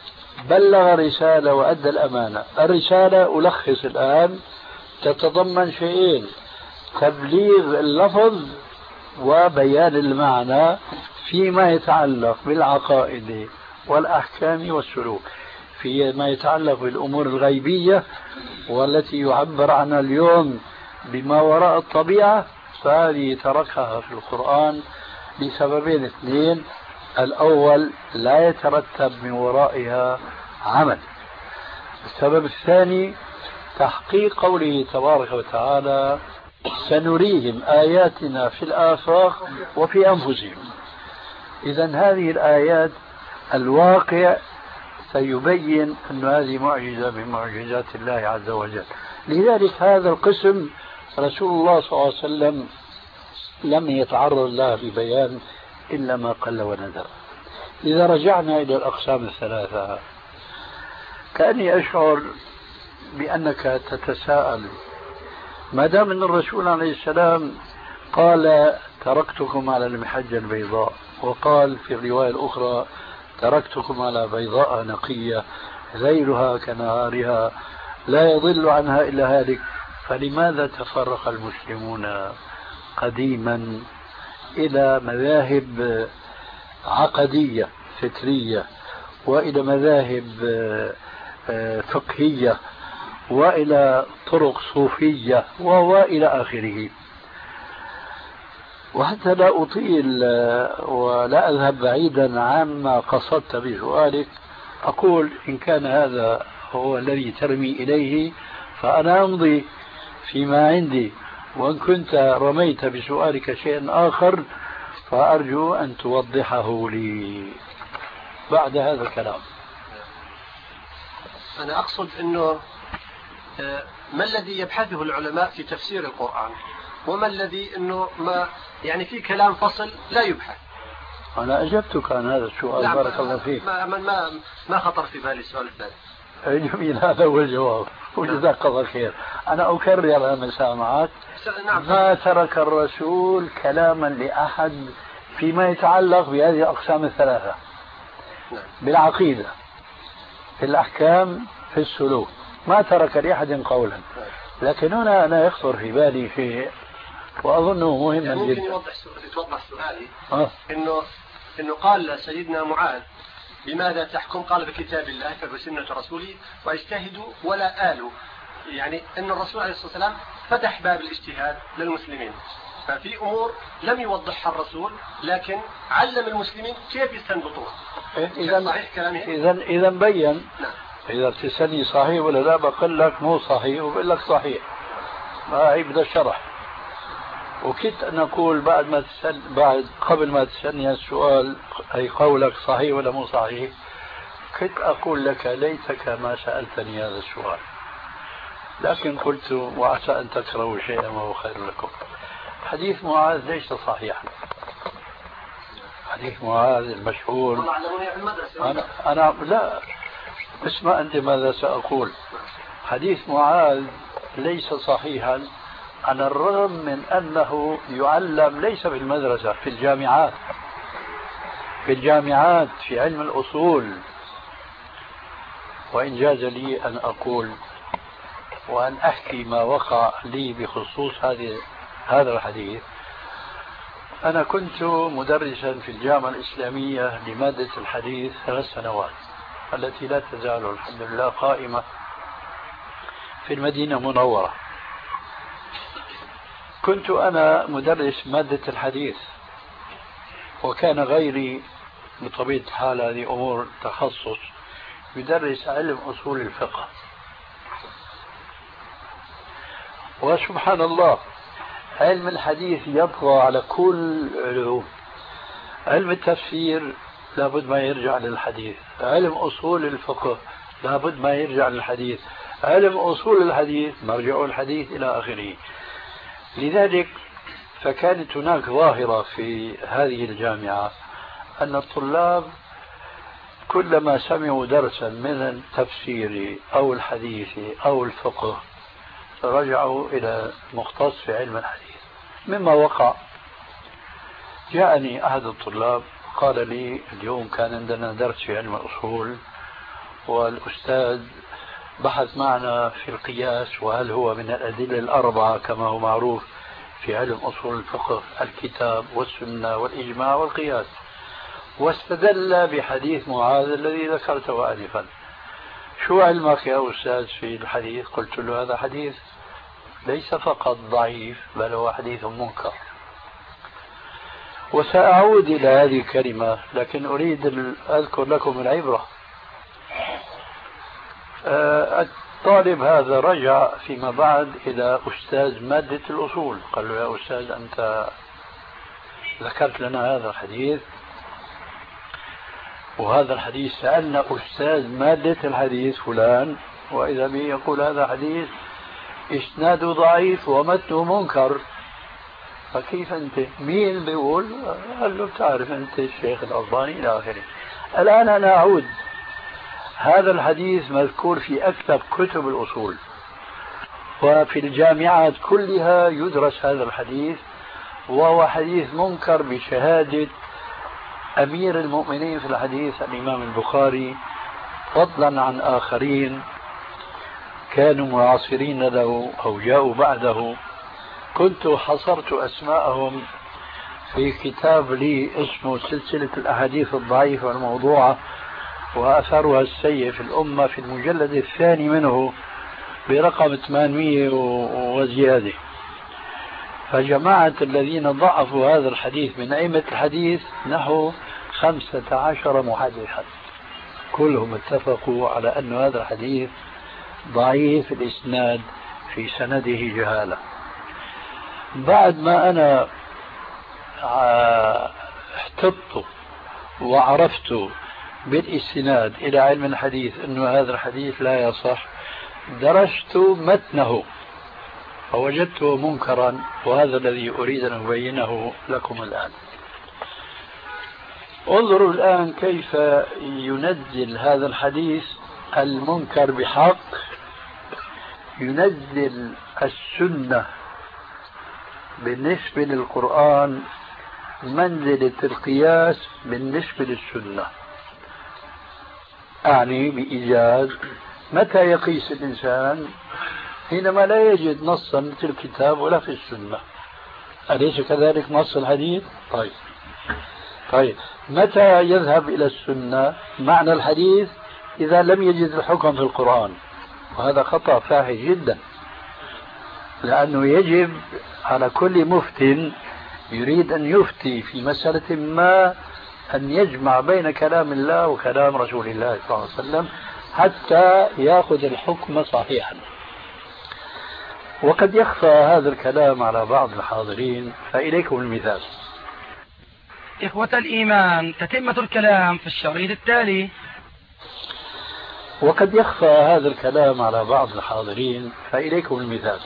بلغ الرسالة وأدى الأمانة. الرسالة ألخص الآن تتضمن شيئين: تبليغ اللفظ وبيان المعنى فيما يتعلق بالعقائد والأحكام والسلوك. فيما يتعلق بالأمور الغيبية والتي يعبر عنها اليوم بما وراء الطبيعة فهذه تركها في القرآن لسببين اثنين: الأول لا يترتب من ورائها عمل، السبب الثاني تحقيق قوله تبارك وتعالى سنريهم آياتنا في الآفاق وفي أنفسهم. إذن هذه الآيات الواقع سيبين أن هذه معجزة من معجزات الله عز وجل. لذلك هذا القسم رسول الله صلى الله عليه وسلم لم يتعرض له ببيان إلا ما قل ونذر. إذا رجعنا إلى الأقسام الثلاثة كأني أشعر بأنك تتساءل ما دام أن الرسول عليه السلام قال تركتكم على المحجة البيضاء وقال في الرواية الأخرى تركتكم على بيضاء نقية ليلها كنهارها لا يضل عنها إلا هالك، فلماذا تفرق المسلمون قديما إلى مذاهب عقدية فكرية وإلى مذاهب فقهية وإلى طرق صوفية وإلى آخره؟ وحتى لا أطيل ولا أذهب بعيدا عما قصدت بسؤالك أقول إن كان هذا هو الذي ترمي إليه فأنا أمضي فيما عندي، وإن كنت رميت بسؤالك شيئا آخر فأرجو أن توضحه لي بعد هذا الكلام. أنا أقصد أنه ما الذي يبحثه العلماء في تفسير القرآن وما الذي أنه ما يعني في كلام فصل لا يبحث. أنا أجبتك عن هذا السؤال. نعم. بارك الله فيك. ما خطر في بالي السؤال الثاني. جميل، هذا هو الجواب وجزاك الله خير. أنا أكرر المساء معك. ما ترك الرسول كلاما لأحد فيما يتعلق بهذه الأقسام الثلاثة بالعقيدة في الأحكام في السلوك، ما ترك لأحد قولا. لكن هنا أنا يخطر في بالي شيء وأظنه مهم يعني جدا. ممكن يتوضح سؤالي. إنه قال سيدنا معاذ بماذا تحكم؟ قال بكتاب الله فبسنة رسوله واجتهدوا ولا آلوا. يعني أن الرسول عليه الصلاة والسلام فتح باب الاجتهاد للمسلمين، ففي أمور لم يوضحها الرسول لكن علم المسلمين كيف يستنبطوها. إذا بين. نعم. إذا بتسألني صحيح ولا لا بقول لك مو صحيح وبقول لك صحيح، ما عيب الشرح. وكنت أن أقول قبل ما تسألني السؤال أي قولك صحيح ولا مو صحيح، كنت أقول لك ليتك ما سألتني هذا السؤال، لكن قلت وعسى أن تكرهوا شيئا وهو خير لكم. حديث معاذ ليس صحيحا، حديث معاذ المشهور. والله علموني في المدرسة. أنا لا، اسمع أنت ماذا سأقول. حديث معاذ ليس صحيحا على الرغم من أنه يعلم ليس في المدرسة، في الجامعات، في الجامعات في علم الأصول. وإن جاز لي أن أقول وأن أحكي ما وقع لي بخصوص هذا الحديث، أنا كنت مدرسا في الجامعة الإسلامية لمادة الحديث 3 سنوات، التي لا تزال الحمد لله قائمة في المدينة المنورة. كنت أنا مدرس مادة الحديث، وكان غيري بطبيعة الحال، هذه أمور تخصص، يدرس علم أصول الفقه. وسبحان الله علم الحديث يطغى على كل العلوم. علم التفسير لابد ما يرجع للحديث، علم أصول الفقه لابد ما يرجع للحديث، علم أصول الحديث مرجع الحديث إلى آخره. لذلك فكانت هناك ظاهرة في هذه الجامعة أن الطلاب كلما سمعوا درسا من التفسير أو الحديث أو الفقه رجعوا إلى مختص في علم الحديث. مما وقع، جاءني أحد الطلاب قال لي اليوم كان عندنا درس في علم الأصول، والأستاذ بحث معنا في القياس، وهل هو من الأدلة الأربعة كما هو معروف في علم أصول الفقه، الكتاب والسنة والإجماع والقياس، واستدل بحديث معاذ الذي ذكرته آنفا. شو علمك يا أستاذ في الحديث؟ قلت له هذا حديث ليس فقط ضعيف بل هو حديث منكر. وسأعود إلى هذه الكلمة، لكن أريد أن أذكر لكم العبرة. الطالب هذا رجع فيما بعد إلى أستاذ مادة الأصول، قال له يا أستاذ أنت ذكرت لنا هذا الحديث، وهذا الحديث سألنا أستاذ مادة الحديث فلان وإذا به يقول هذا حديث إسناده ضعيف ومتنه منكر، فكيف أنت؟ مين بيقول؟ قال له بتعرف أنت الشيخ الألباني إلى آخره. الآن أنا أعود، هذا الحديث مذكور في أكثر كتب الأصول، وفي الجامعات كلها يدرس هذا الحديث، وهو حديث منكر بشهادة أمير المؤمنين في الحديث الإمام البخاري، فضلا عن آخرين كانوا معاصرين له أو جاءوا بعده. كنت حصرت أسماءهم في كتاب لي اسمه سلسلة الأحاديث الضعيفة والموضوعة وأثرها السيء في الأمة، في المجلد الثاني منه برقم 800 وزيادة. فجماعة الذين ضعفوا هذا الحديث من أئمة الحديث نحو 15 محدثا، كلهم اتفقوا على أن هذا الحديث ضعيف الإسناد، في سنده جهالة. بعد ما أنا احتطت وعرفت بالاستناد إلى علم الحديث أن هذا الحديث لا يصح، درست متنه فوجدته منكرا، وهذا الذي أريد أن أبينه لكم الآن. انظروا الآن كيف ينزل هذا الحديث المنكر بحق، ينزل السنة بالنسبة للقرآن منزلة القياس بالنسبة للسنة. أعني بإيجاز، متى يقيس الإنسان؟ حينما لا يجد نصا في الكتاب ولا في السنة، أليس كذلك نص الحديث؟ طيب متى يذهب إلى السنة معنى الحديث؟ إذا لم يجد الحكم في القرآن، وهذا خطأ فاحش جدا، لأنه يجب على كل مفت يريد أن يفتي في مسألة ما أن يجمع بين كلام الله وكلام رسول الله صلى الله عليه وسلم حتى يأخذ الحكم صحيحا. وقد يخفى هذا الكلام على بعض الحاضرين، فإليكم المثال. إخوة الإيمان، تتمة الكلام في الشريط التالي. وقد يخفى هذا الكلام على بعض الحاضرين، فإليكم المثال.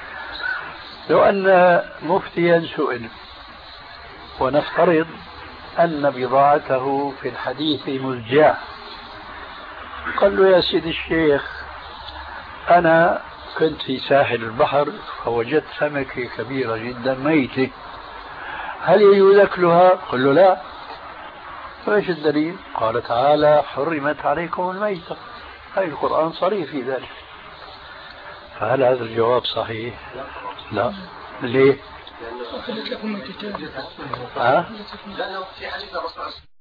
لو أن مفتيا سئل، ونفترض أن بضاعته في الحديث مزجاة. قال له: يا سيدي الشيخ، أنا كنت في ساحل البحر فوجدت سمكة كبيرة جدا ميتة، هل يجوز أكلها؟ قل له: لا. فإيش الدليل؟ قال تعالى: حرمت عليكم الميتة. أي القرآن صريح في ذلك. فهل هذا الجواب صحيح؟ لا. ليه؟ لأنه في حديث الرسول